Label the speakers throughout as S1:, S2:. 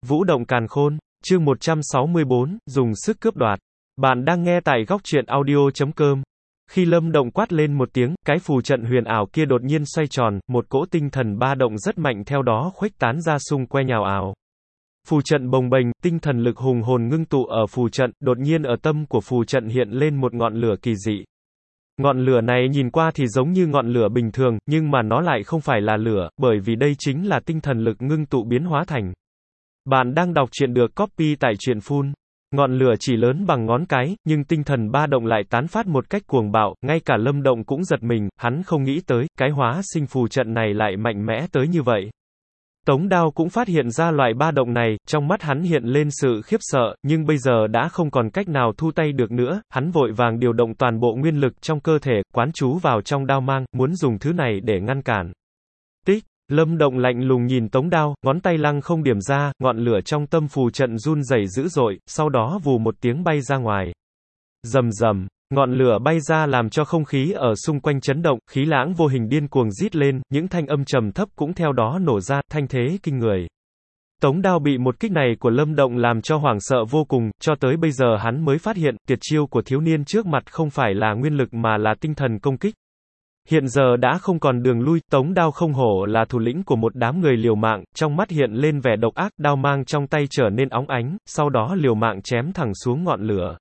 S1: Vũ động càn khôn, chương 164, dùng sức cướp đoạt. Bạn đang nghe tại góc truyện audio.com. Khi Lâm Động quát lên một tiếng, cái phù trận huyền ảo kia đột nhiên xoay tròn, một cỗ tinh thần ba động rất mạnh theo đó khuếch tán ra xung quanh ảo ảo. Phù trận bồng bềnh, tinh thần lực hùng hồn ngưng tụ ở phù trận, đột nhiên ở tâm của phù trận hiện lên một ngọn lửa kỳ dị. Ngọn lửa này nhìn qua thì giống như ngọn lửa bình thường, nhưng mà nó lại không phải là lửa, bởi vì đây chính là tinh thần lực ngưng tụ biến hóa thành. Bạn đang đọc truyện được copy tại truyện Full. Ngọn lửa chỉ lớn bằng ngón cái, nhưng tinh thần ba động lại tán phát một cách cuồng bạo, ngay cả Lâm Động cũng giật mình, hắn không nghĩ tới, cái hóa sinh phù trận này lại mạnh mẽ tới như vậy. Tống Đao cũng phát hiện ra loại ba động này, trong mắt hắn hiện lên sự khiếp sợ, nhưng bây giờ đã không còn cách nào thu tay được nữa, hắn vội vàng điều động toàn bộ nguyên lực trong cơ thể, quán chú vào trong đao mang, muốn dùng thứ này để ngăn cản. Tích, Lâm Động lạnh lùng nhìn Tống Đao, ngón tay lăng không điểm ra, ngọn lửa trong tâm phù trận run rẩy dữ dội, sau đó vù một tiếng bay ra ngoài. Rầm rầm. Ngọn lửa bay ra làm cho không khí ở xung quanh chấn động, khí lãng vô hình điên cuồng rít lên, những thanh âm trầm thấp cũng theo đó nổ ra, thanh thế kinh người. Tống Đao bị một kích này của Lâm Động làm cho hoảng sợ vô cùng, cho tới bây giờ hắn mới phát hiện, tuyệt chiêu của thiếu niên trước mặt không phải là nguyên lực mà là tinh thần công kích. Hiện giờ đã không còn đường lui, Tống Đao không hổ là thủ lĩnh của một đám người liều mạng, trong mắt hiện lên vẻ độc ác, đao mang trong tay trở nên óng ánh, sau đó liều mạng chém thẳng xuống ngọn lửa.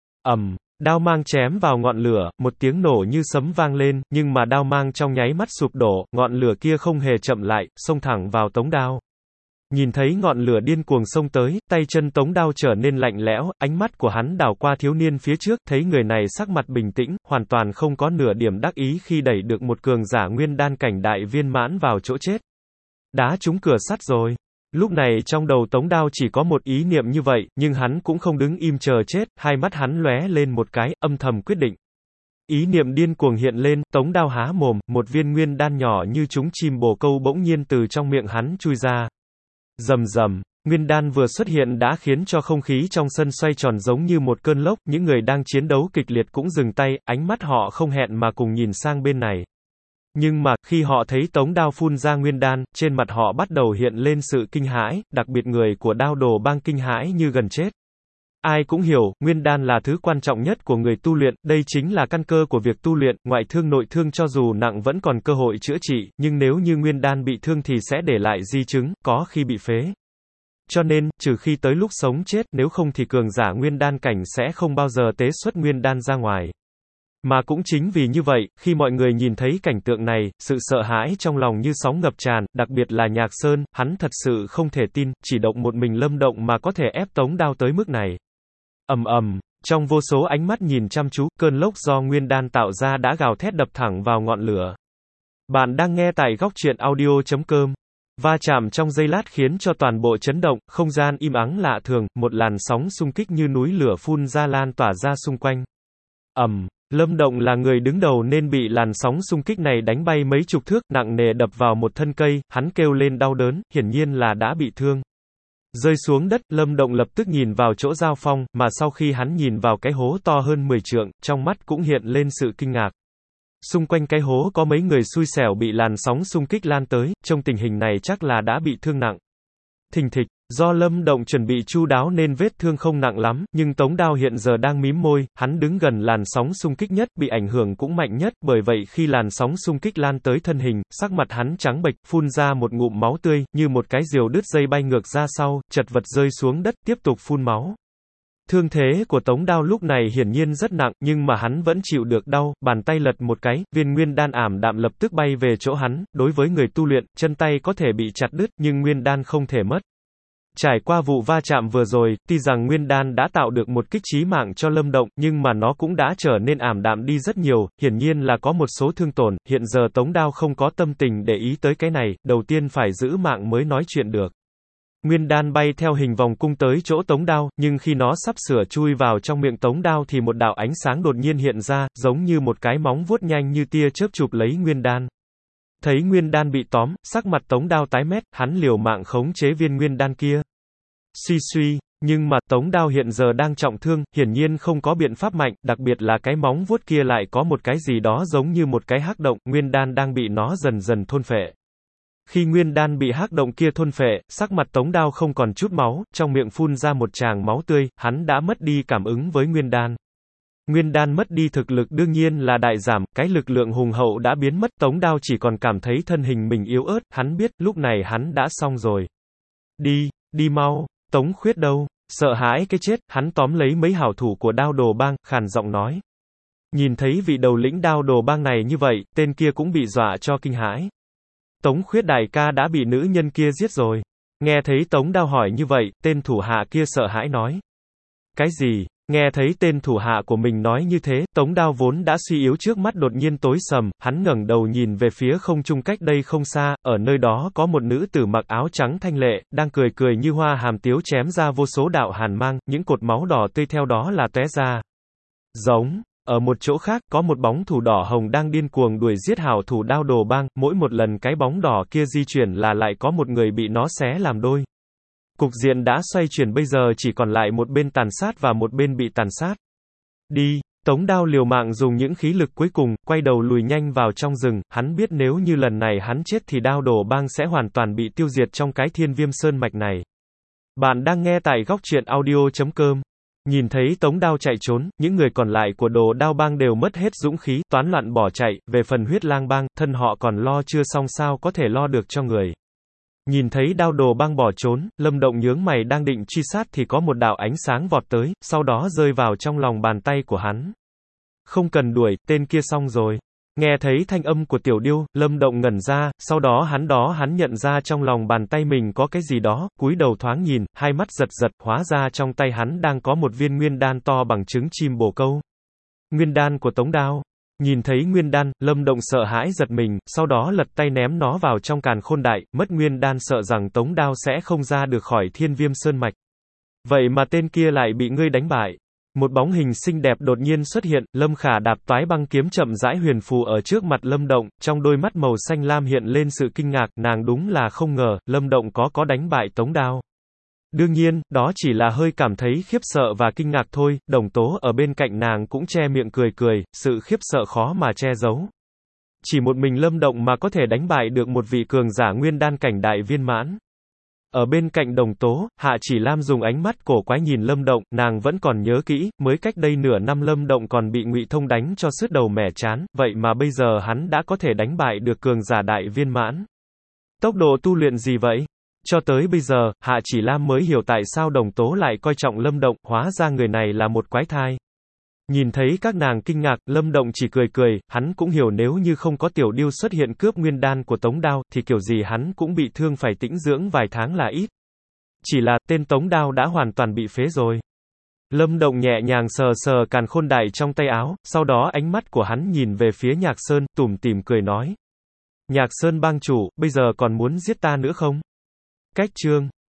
S1: Đao mang chém vào ngọn lửa, một tiếng nổ như sấm vang lên, nhưng mà đao mang trong nháy mắt sụp đổ, ngọn lửa kia không hề chậm lại, xông thẳng vào Tống Đao. Nhìn thấy ngọn lửa điên cuồng xông tới, tay chân Tống Đao trở nên lạnh lẽo, ánh mắt của hắn đảo qua thiếu niên phía trước, thấy người này sắc mặt bình tĩnh, hoàn toàn không có nửa điểm đắc ý khi đẩy được một cường giả nguyên đan cảnh đại viên mãn vào chỗ chết. Đá trúng cửa sắt rồi. Lúc này trong đầu Tống Đao chỉ có một ý niệm như vậy, nhưng hắn cũng không đứng im chờ chết, hai mắt hắn lóe lên một cái, âm thầm quyết định. Ý niệm điên cuồng hiện lên, Tống Đao há mồm, một viên nguyên đan nhỏ như trúng chim bồ câu bỗng nhiên từ trong miệng hắn chui ra. Rầm rầm, nguyên đan vừa xuất hiện đã khiến cho không khí trong sân xoay tròn giống như một cơn lốc, những người đang chiến đấu kịch liệt cũng dừng tay, ánh mắt họ không hẹn mà cùng nhìn sang bên này. Nhưng mà, khi họ thấy Tống Đao phun ra nguyên đan, trên mặt họ bắt đầu hiện lên sự kinh hãi, đặc biệt người của Đao Đồ Bang kinh hãi như gần chết. Ai cũng hiểu, nguyên đan là thứ quan trọng nhất của người tu luyện, đây chính là căn cơ của việc tu luyện, ngoại thương nội thương cho dù nặng vẫn còn cơ hội chữa trị, nhưng nếu như nguyên đan bị thương thì sẽ để lại di chứng, có khi bị phế. Cho nên, trừ khi tới lúc sống chết, nếu không thì cường giả nguyên đan cảnh sẽ không bao giờ tế xuất nguyên đan ra ngoài. Mà cũng chính vì như vậy, khi mọi người nhìn thấy cảnh tượng này, sự sợ hãi trong lòng như sóng ngập tràn, đặc biệt là Nhạc Sơn, hắn thật sự không thể tin, chỉ động một mình Lâm Động mà có thể ép Tống Đao tới mức này. Trong vô số ánh mắt nhìn chăm chú, cơn lốc do nguyên đan tạo ra đã gào thét đập thẳng vào ngọn lửa. Bạn đang nghe tại góc truyện audio.com. Va chạm trong giây lát khiến cho toàn bộ chấn động, không gian im ắng lạ thường, một làn sóng xung kích như núi lửa phun ra lan tỏa ra xung quanh. Lâm Động là người đứng đầu nên bị làn sóng xung kích này đánh bay mấy chục thước, nặng nề đập vào một thân cây, hắn kêu lên đau đớn, hiển nhiên là đã bị thương. Rơi xuống đất, Lâm Động lập tức nhìn vào chỗ giao phong, mà sau khi hắn nhìn vào cái hố to hơn 10 trượng, trong mắt cũng hiện lên sự kinh ngạc. Xung quanh cái hố có mấy người xui xẻo bị làn sóng xung kích lan tới, trong tình hình này chắc là đã bị thương nặng. Thình thịch, do Lâm Động chuẩn bị chu đáo nên vết thương không nặng lắm, nhưng Tống Đao hiện giờ đang mím môi, hắn đứng gần làn sóng xung kích nhất, bị ảnh hưởng cũng mạnh nhất, bởi vậy khi làn sóng xung kích lan tới thân hình, sắc mặt hắn trắng bệch, phun ra một ngụm máu tươi, như một cái diều đứt dây bay ngược ra sau, chật vật rơi xuống đất, tiếp tục phun máu. Thương thế của Tống Đao lúc này hiển nhiên rất nặng, nhưng mà hắn vẫn chịu được đau, bàn tay lật một cái, viên nguyên đan ảm đạm lập tức bay về chỗ hắn, đối với người tu luyện, chân tay có thể bị chặt đứt, nhưng nguyên đan không thể mất. Trải qua vụ va chạm vừa rồi, tuy rằng nguyên đan đã tạo được một kích chí mạng cho Lâm Động, nhưng mà nó cũng đã trở nên ảm đạm đi rất nhiều, hiển nhiên là có một số thương tổn, hiện giờ Tống Đao không có tâm tình để ý tới cái này, đầu tiên phải giữ mạng mới nói chuyện được. Nguyên đan bay theo hình vòng cung tới chỗ Tống Đao, nhưng khi nó sắp sửa chui vào trong miệng Tống Đao thì một đạo ánh sáng đột nhiên hiện ra, giống như một cái móng vuốt nhanh như tia chớp chụp lấy nguyên đan. Thấy nguyên đan bị tóm, sắc mặt Tống Đao tái mét, hắn liều mạng khống chế viên nguyên đan kia. Suy suy, nhưng mà Tống Đao hiện giờ đang trọng thương, hiển nhiên không có biện pháp mạnh, đặc biệt là cái móng vuốt kia lại có một cái gì đó giống như một cái hắc động, nguyên đan đang bị nó dần dần thôn phệ. Khi nguyên đan bị hắc động kia thôn phệ, sắc mặt Tống Đao không còn chút máu, trong miệng phun ra một tràng máu tươi, hắn đã mất đi cảm ứng với nguyên đan. Nguyên đan mất đi thực lực đương nhiên là đại giảm, cái lực lượng hùng hậu đã biến mất, Tống Đao chỉ còn cảm thấy thân hình mình yếu ớt, hắn biết, lúc này hắn đã xong rồi. Đi mau, Tống Khuyết đâu? Sợ hãi cái chết, hắn tóm lấy mấy hảo thủ của Đao Đồ Bang, khàn giọng nói. Nhìn thấy vị đầu lĩnh Đao Đồ Bang này như vậy, tên kia cũng bị dọa cho kinh hãi. Tống Khuyết đại ca đã bị nữ nhân kia giết rồi. Nghe thấy Tống Đao hỏi như vậy, tên thủ hạ kia sợ hãi nói. Cái gì? Nghe thấy tên thủ hạ của mình nói như thế, Tống Đao vốn đã suy yếu trước mắt đột nhiên tối sầm, hắn ngẩng đầu nhìn về phía không trung cách đây không xa, ở nơi đó có một nữ tử mặc áo trắng thanh lệ, đang cười cười như hoa hàm tiếu chém ra vô số đạo hàn mang, những cột máu đỏ tươi theo đó là tóe ra. Giống. Ở một chỗ khác, có một bóng thủ đỏ hồng đang điên cuồng đuổi giết hảo thủ Đao Đồ Bang, mỗi một lần cái bóng đỏ kia di chuyển là lại có một người bị nó xé làm đôi. Cục diện đã xoay chuyển bây giờ chỉ còn lại một bên tàn sát và một bên bị tàn sát. Đi, Tống Đao liều mạng dùng những khí lực cuối cùng, quay đầu lùi nhanh vào trong rừng, hắn biết nếu như lần này hắn chết thì Đao Đồ Bang sẽ hoàn toàn bị tiêu diệt trong cái Thiên Viêm Sơn mạch này. Bạn đang nghe tại góc truyện audio.com. Nhìn thấy Tống Đao chạy trốn, những người còn lại của Đồ Đao Bang đều mất hết dũng khí, toán loạn bỏ chạy, về phần Huyết Lang Bang, thân họ còn lo chưa xong sao có thể lo được cho người. Nhìn thấy Đao Đồ Bang bỏ trốn, Lâm Động nhướng mày đang định truy sát thì có một đạo ánh sáng vọt tới, sau đó rơi vào trong lòng bàn tay của hắn. Không cần đuổi, tên kia xong rồi. Nghe thấy thanh âm của Tiểu Điêu, Lâm Động ngẩn ra, sau đó hắn nhận ra trong lòng bàn tay mình có cái gì đó, cúi đầu thoáng nhìn, hai mắt giật giật, hóa ra trong tay hắn đang có một viên nguyên đan to bằng trứng chim bồ câu. Nguyên đan của Tống Đao. Nhìn thấy nguyên đan, Lâm Động sợ hãi giật mình, sau đó lật tay ném nó vào trong càn khôn đại, mất nguyên đan sợ rằng Tống Đao sẽ không ra được khỏi Thiên Viêm Sơn mạch. Vậy mà tên kia lại bị ngươi đánh bại. Một bóng hình xinh đẹp đột nhiên xuất hiện, Lâm Khả đạp toái băng kiếm chậm rãi huyền phù ở trước mặt Lâm Động, trong đôi mắt màu xanh lam hiện lên sự kinh ngạc, nàng đúng là không ngờ, Lâm Động có đánh bại Tống Đao. Đương nhiên, đó chỉ là hơi cảm thấy khiếp sợ và kinh ngạc thôi, Đồng Tố ở bên cạnh nàng cũng che miệng cười cười, sự khiếp sợ khó mà che giấu. Chỉ một mình Lâm Động mà có thể đánh bại được một vị cường giả nguyên đan cảnh đại viên mãn. Ở bên cạnh Đồng Tố, Hạ Chỉ Lam dùng ánh mắt cổ quái nhìn Lâm Động, nàng vẫn còn nhớ kỹ, mới cách đây nửa năm Lâm Động còn bị Ngụy Thông đánh cho sứt đầu mẻ trán, vậy mà bây giờ hắn đã có thể đánh bại được cường giả đại viên mãn. Tốc độ tu luyện gì vậy? Cho tới bây giờ, Hạ Chỉ Lam mới hiểu tại sao Đồng Tố lại coi trọng Lâm Động, hóa ra người này là một quái thai. Nhìn thấy các nàng kinh ngạc, Lâm Động chỉ cười cười, hắn cũng hiểu nếu như không có Tiểu Điêu xuất hiện cướp nguyên đan của Tống Đao, thì kiểu gì hắn cũng bị thương phải tĩnh dưỡng vài tháng là ít. Chỉ là, tên Tống Đao đã hoàn toàn bị phế rồi. Lâm Động nhẹ nhàng sờ sờ càn khôn đại trong tay áo, sau đó ánh mắt của hắn nhìn về phía Nhạc Sơn, tủm tỉm cười nói. Nhạc Sơn bang chủ, bây giờ còn muốn giết ta nữa không? Cách chương